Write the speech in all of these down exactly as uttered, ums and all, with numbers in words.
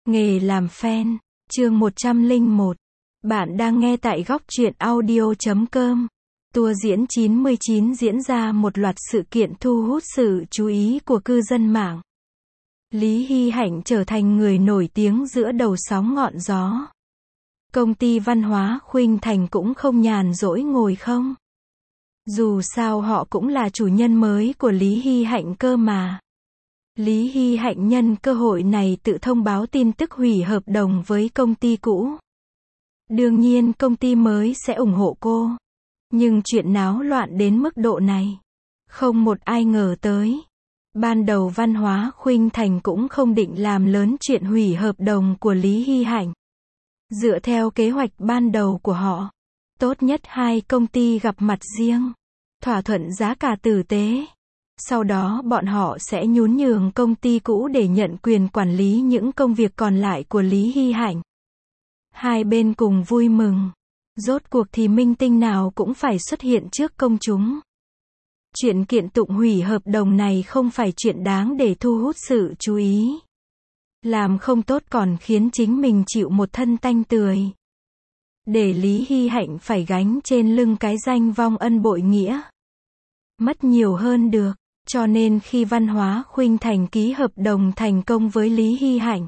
Nghề làm fan, chương một trăm lẻ một. Bạn đang nghe tại góc truyện audio chấm com. Tour diễn chín mươi chín diễn ra một loạt sự kiện thu hút sự chú ý của cư dân mạng. Lý Hy Hạnh trở thành người nổi tiếng giữa đầu sóng ngọn gió. Công ty văn hóa Khuynh Thành cũng không nhàn rỗi ngồi không. Dù sao họ cũng là chủ nhân mới của Lý Hy Hạnh cơ mà. Lý Hy Hạnh nhân cơ hội này tự thông báo tin tức hủy hợp đồng với công ty cũ. Đương nhiên công ty mới sẽ ủng hộ cô. Nhưng chuyện náo loạn đến mức độ này, không một ai ngờ tới. Ban đầu văn hóa Khuynh Thành cũng không định làm lớn chuyện hủy hợp đồng của Lý Hy Hạnh. Dựa theo kế hoạch ban đầu của họ, tốt nhất hai công ty gặp mặt riêng, thỏa thuận giá cả tử tế. Sau đó bọn họ sẽ nhún nhường công ty cũ để nhận quyền quản lý những công việc còn lại của Lý Hy Hạnh. Hai bên cùng vui mừng. Rốt cuộc thì minh tinh nào cũng phải xuất hiện trước công chúng. Chuyện kiện tụng hủy hợp đồng này không phải chuyện đáng để thu hút sự chú ý. Làm không tốt còn khiến chính mình chịu một thân tanh tươi. Để Lý Hy Hạnh phải gánh trên lưng cái danh vong ân bội nghĩa. Mất nhiều hơn được. Cho nên khi văn hóa Khuynh Thành ký hợp đồng thành công với Lý Hy Hạnh,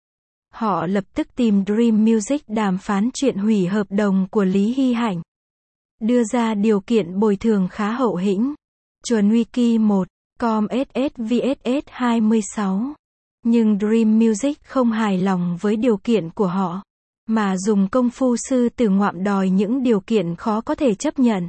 họ lập tức tìm Dream Music đàm phán chuyện hủy hợp đồng của Lý Hy Hạnh. Đưa ra điều kiện bồi thường khá hậu hĩnh. Chuẩn Wiki một, com ét ét vê ét ét hai mươi sáu. Nhưng Dream Music không hài lòng với điều kiện của họ, mà dùng công phu sư tử ngoạm đòi những điều kiện khó có thể chấp nhận.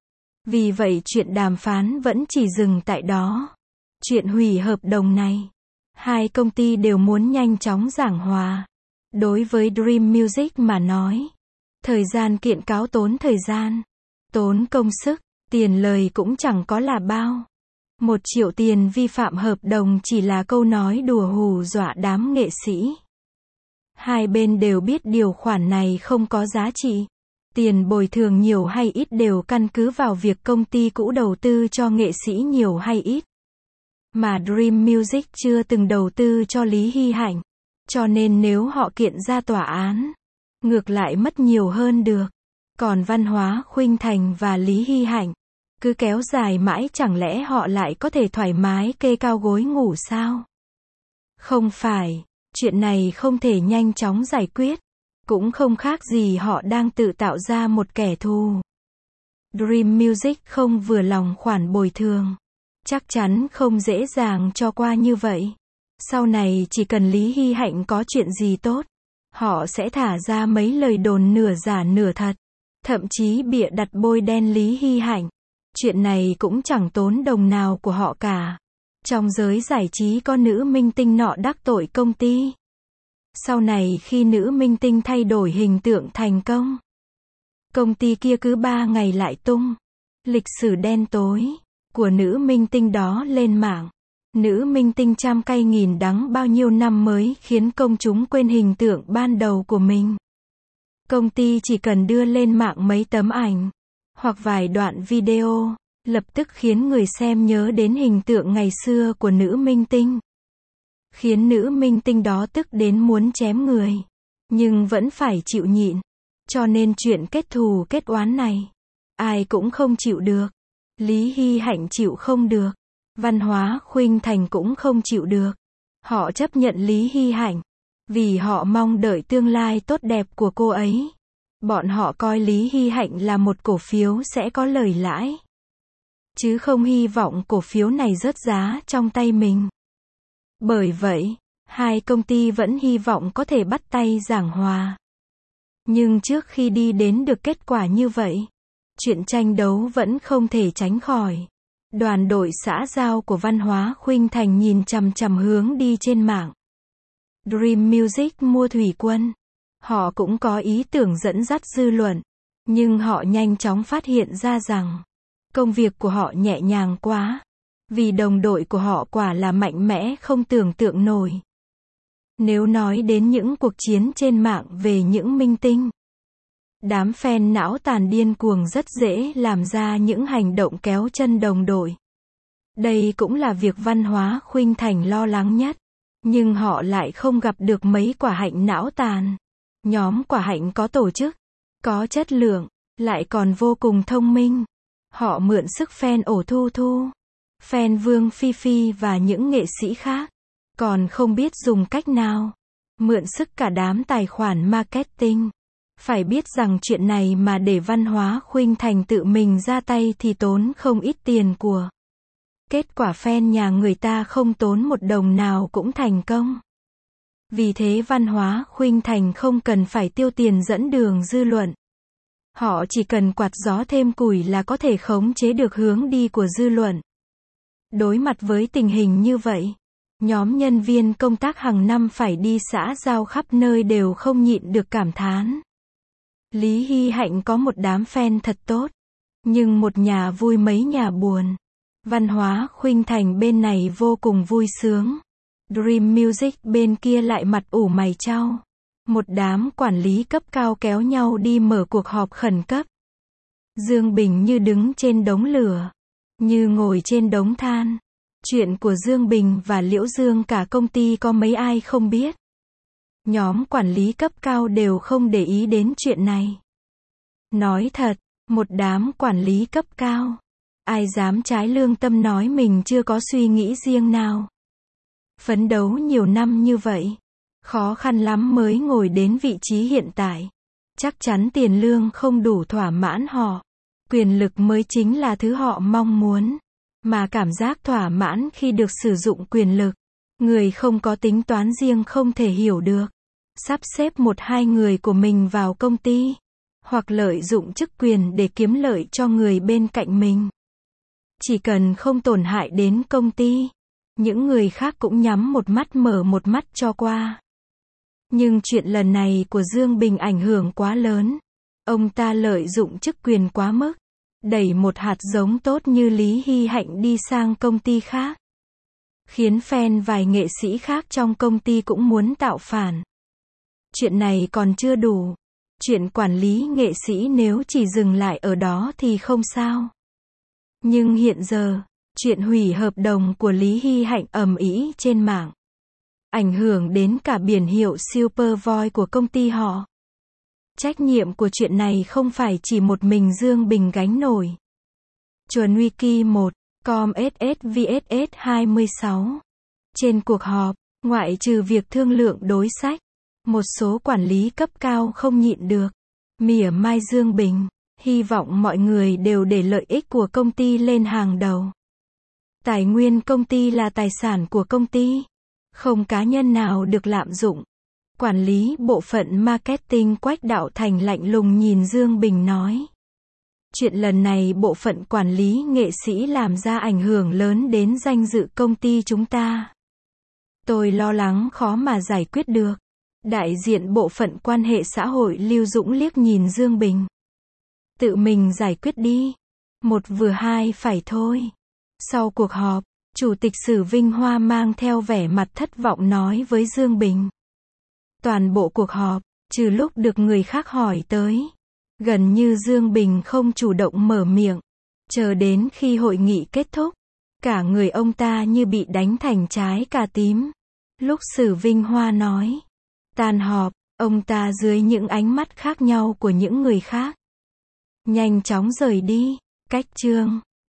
Vì vậy chuyện đàm phán vẫn chỉ dừng tại đó. Chuyện hủy hợp đồng này, hai công ty đều muốn nhanh chóng giảng hòa. Đối với Dream Music mà nói, thời gian kiện cáo tốn thời gian, tốn công sức, tiền lời cũng chẳng có là bao. Một triệu tiền vi phạm hợp đồng chỉ là câu nói đùa hù dọa đám nghệ sĩ. Hai bên đều biết điều khoản này không có giá trị. Tiền bồi thường nhiều hay ít đều căn cứ vào việc công ty cũ đầu tư cho nghệ sĩ nhiều hay ít. Mà Dream Music chưa từng đầu tư cho Lý Hy Hạnh. Cho nên nếu họ kiện ra tòa án, ngược lại mất nhiều hơn được. Còn văn hóa Khuynh Thành và Lý Hy Hạnh, cứ kéo dài mãi chẳng lẽ họ lại có thể thoải mái kê cao gối ngủ sao? Không phải, chuyện này không thể nhanh chóng giải quyết. Cũng không khác gì họ đang tự tạo ra một kẻ thù. Dream Music không vừa lòng khoản bồi thường. Chắc chắn không dễ dàng cho qua như vậy. Sau này chỉ cần Lý Hy Hạnh có chuyện gì tốt, họ sẽ thả ra mấy lời đồn nửa giả nửa thật. Thậm chí bịa đặt bôi đen Lý Hy Hạnh. Chuyện này cũng chẳng tốn đồng nào của họ cả. Trong giới giải trí có nữ minh tinh nọ đắc tội công ty. Sau này khi nữ minh tinh thay đổi hình tượng thành công, công ty kia cứ ba ngày lại tung lịch sử đen tối của nữ minh tinh đó lên mạng. Nữ minh tinh trăm cay nghìn đắng bao nhiêu năm mới khiến công chúng quên hình tượng ban đầu của mình. Công ty chỉ cần đưa lên mạng mấy tấm ảnh hoặc vài đoạn video, lập tức khiến người xem nhớ đến hình tượng ngày xưa của nữ minh tinh. Khiến nữ minh tinh đó tức đến muốn chém người. Nhưng vẫn phải chịu nhịn. Cho nên chuyện kết thù kết oán này, ai cũng không chịu được. Lý Hy Hạnh chịu không được. Văn hóa Khuynh Thành cũng không chịu được. Họ chấp nhận Lý Hy Hạnh. Vì họ mong đợi tương lai tốt đẹp của cô ấy. Bọn họ coi Lý Hy Hạnh là một cổ phiếu sẽ có lời lãi. Chứ không hy vọng cổ phiếu này rớt giá trong tay mình. Bởi vậy, hai công ty vẫn hy vọng có thể bắt tay giảng hòa. Nhưng trước khi đi đến được kết quả như vậy, chuyện tranh đấu vẫn không thể tránh khỏi. Đoàn đội xã giao của văn hóa Khuynh Thành nhìn chằm chằm hướng đi trên mạng. Dream Music mua thủy quân. Họ cũng có ý tưởng dẫn dắt dư luận. Nhưng họ nhanh chóng phát hiện ra rằng, công việc của họ nhẹ nhàng quá. Vì đồng đội của họ quả là mạnh mẽ không tưởng tượng nổi. Nếu nói đến những cuộc chiến trên mạng về những minh tinh, đám fan não tàn điên cuồng rất dễ làm ra những hành động kéo chân đồng đội. Đây cũng là việc văn hóa Khuynh Thành lo lắng nhất. Nhưng họ lại không gặp được mấy quả hạnh não tàn. Nhóm quả hạnh có tổ chức, có chất lượng, lại còn vô cùng thông minh. Họ mượn sức fan ổ Thu Thu, fan Vương Phi Phi và những nghệ sĩ khác. Còn không biết dùng cách nào. Mượn sức cả đám tài khoản marketing. Phải biết rằng chuyện này mà để Văn Hóa Khuynh Thành tự mình ra tay thì tốn không ít tiền của. Kết quả fan nhà người ta không tốn một đồng nào cũng thành công. Vì thế Văn Hóa Khuynh Thành không cần phải tiêu tiền dẫn đường dư luận. Họ chỉ cần quạt gió thêm củi là có thể khống chế được hướng đi của dư luận. Đối mặt với tình hình như vậy, nhóm nhân viên công tác hàng năm phải đi xã giao khắp nơi đều không nhịn được cảm thán. Lý Hy Hạnh có một đám fan thật tốt, nhưng một nhà vui mấy nhà buồn. Văn Hóa Khuynh Thành bên này vô cùng vui sướng. Dream Music bên kia lại mặt ủ mày chau. Một đám quản lý cấp cao kéo nhau đi mở cuộc họp khẩn cấp. Dương Bình như đứng trên đống lửa, như ngồi trên đống than. Chuyện của Dương Bình và Liễu Dương cả công ty có mấy ai không biết. Nhóm quản lý cấp cao đều không để ý đến chuyện này. Nói thật, một đám quản lý cấp cao, ai dám trái lương tâm nói mình chưa có suy nghĩ riêng nào. Phấn đấu nhiều năm như vậy, khó khăn lắm mới ngồi đến vị trí hiện tại. Chắc chắn tiền lương không đủ thỏa mãn họ. Quyền lực mới chính là thứ họ mong muốn. Mà cảm giác thỏa mãn khi được sử dụng quyền lực, người không có tính toán riêng không thể hiểu được. Sắp xếp một hai người của mình vào công ty, hoặc lợi dụng chức quyền để kiếm lợi cho người bên cạnh mình. Chỉ cần không tổn hại đến công ty, những người khác cũng nhắm một mắt mở một mắt cho qua. Nhưng chuyện lần này của Dương Bình ảnh hưởng quá lớn. Ông ta lợi dụng chức quyền quá mức, đẩy một hạt giống tốt như Lý Hy Hạnh đi sang công ty khác. Khiến fan vài nghệ sĩ khác trong công ty cũng muốn tạo phản. Chuyện này còn chưa đủ. Chuyện quản lý nghệ sĩ nếu chỉ dừng lại ở đó thì không sao. Nhưng hiện giờ, chuyện hủy hợp đồng của Lý Hy Hạnh ầm ĩ trên mạng. Ảnh hưởng đến cả biển hiệu Supervoy của công ty họ. Trách nhiệm của chuyện này không phải chỉ một mình Dương Bình gánh nổi. Chuẩn Wiki một, com ét ét vê ét ét hai mươi sáu. Trên cuộc họp, ngoại trừ việc thương lượng đối sách, một số quản lý cấp cao không nhịn được. Mỉa mai Dương Bình, hy vọng mọi người đều để lợi ích của công ty lên hàng đầu. Tài nguyên công ty là tài sản của công ty. Không cá nhân nào được lạm dụng. Quản lý bộ phận marketing Quách Đạo Thành lạnh lùng nhìn Dương Bình nói. Chuyện lần này bộ phận quản lý nghệ sĩ làm ra ảnh hưởng lớn đến danh dự công ty chúng ta. Tôi lo lắng khó mà giải quyết được. Đại diện bộ phận quan hệ xã hội Lưu Dũng liếc nhìn Dương Bình. Tự mình giải quyết đi. Một vừa hai phải thôi. Sau cuộc họp, Chủ tịch Sử Vinh Hoa mang theo vẻ mặt thất vọng nói với Dương Bình. Toàn bộ cuộc họp, trừ lúc được người khác hỏi tới, gần như Dương Bình không chủ động mở miệng. Chờ đến khi hội nghị kết thúc, cả người ông ta như bị đánh thành trái cà tím. Lúc Sử Vinh Hoa nói, tan họp, ông ta dưới những ánh mắt khác nhau của những người khác, nhanh chóng rời đi. Cách chương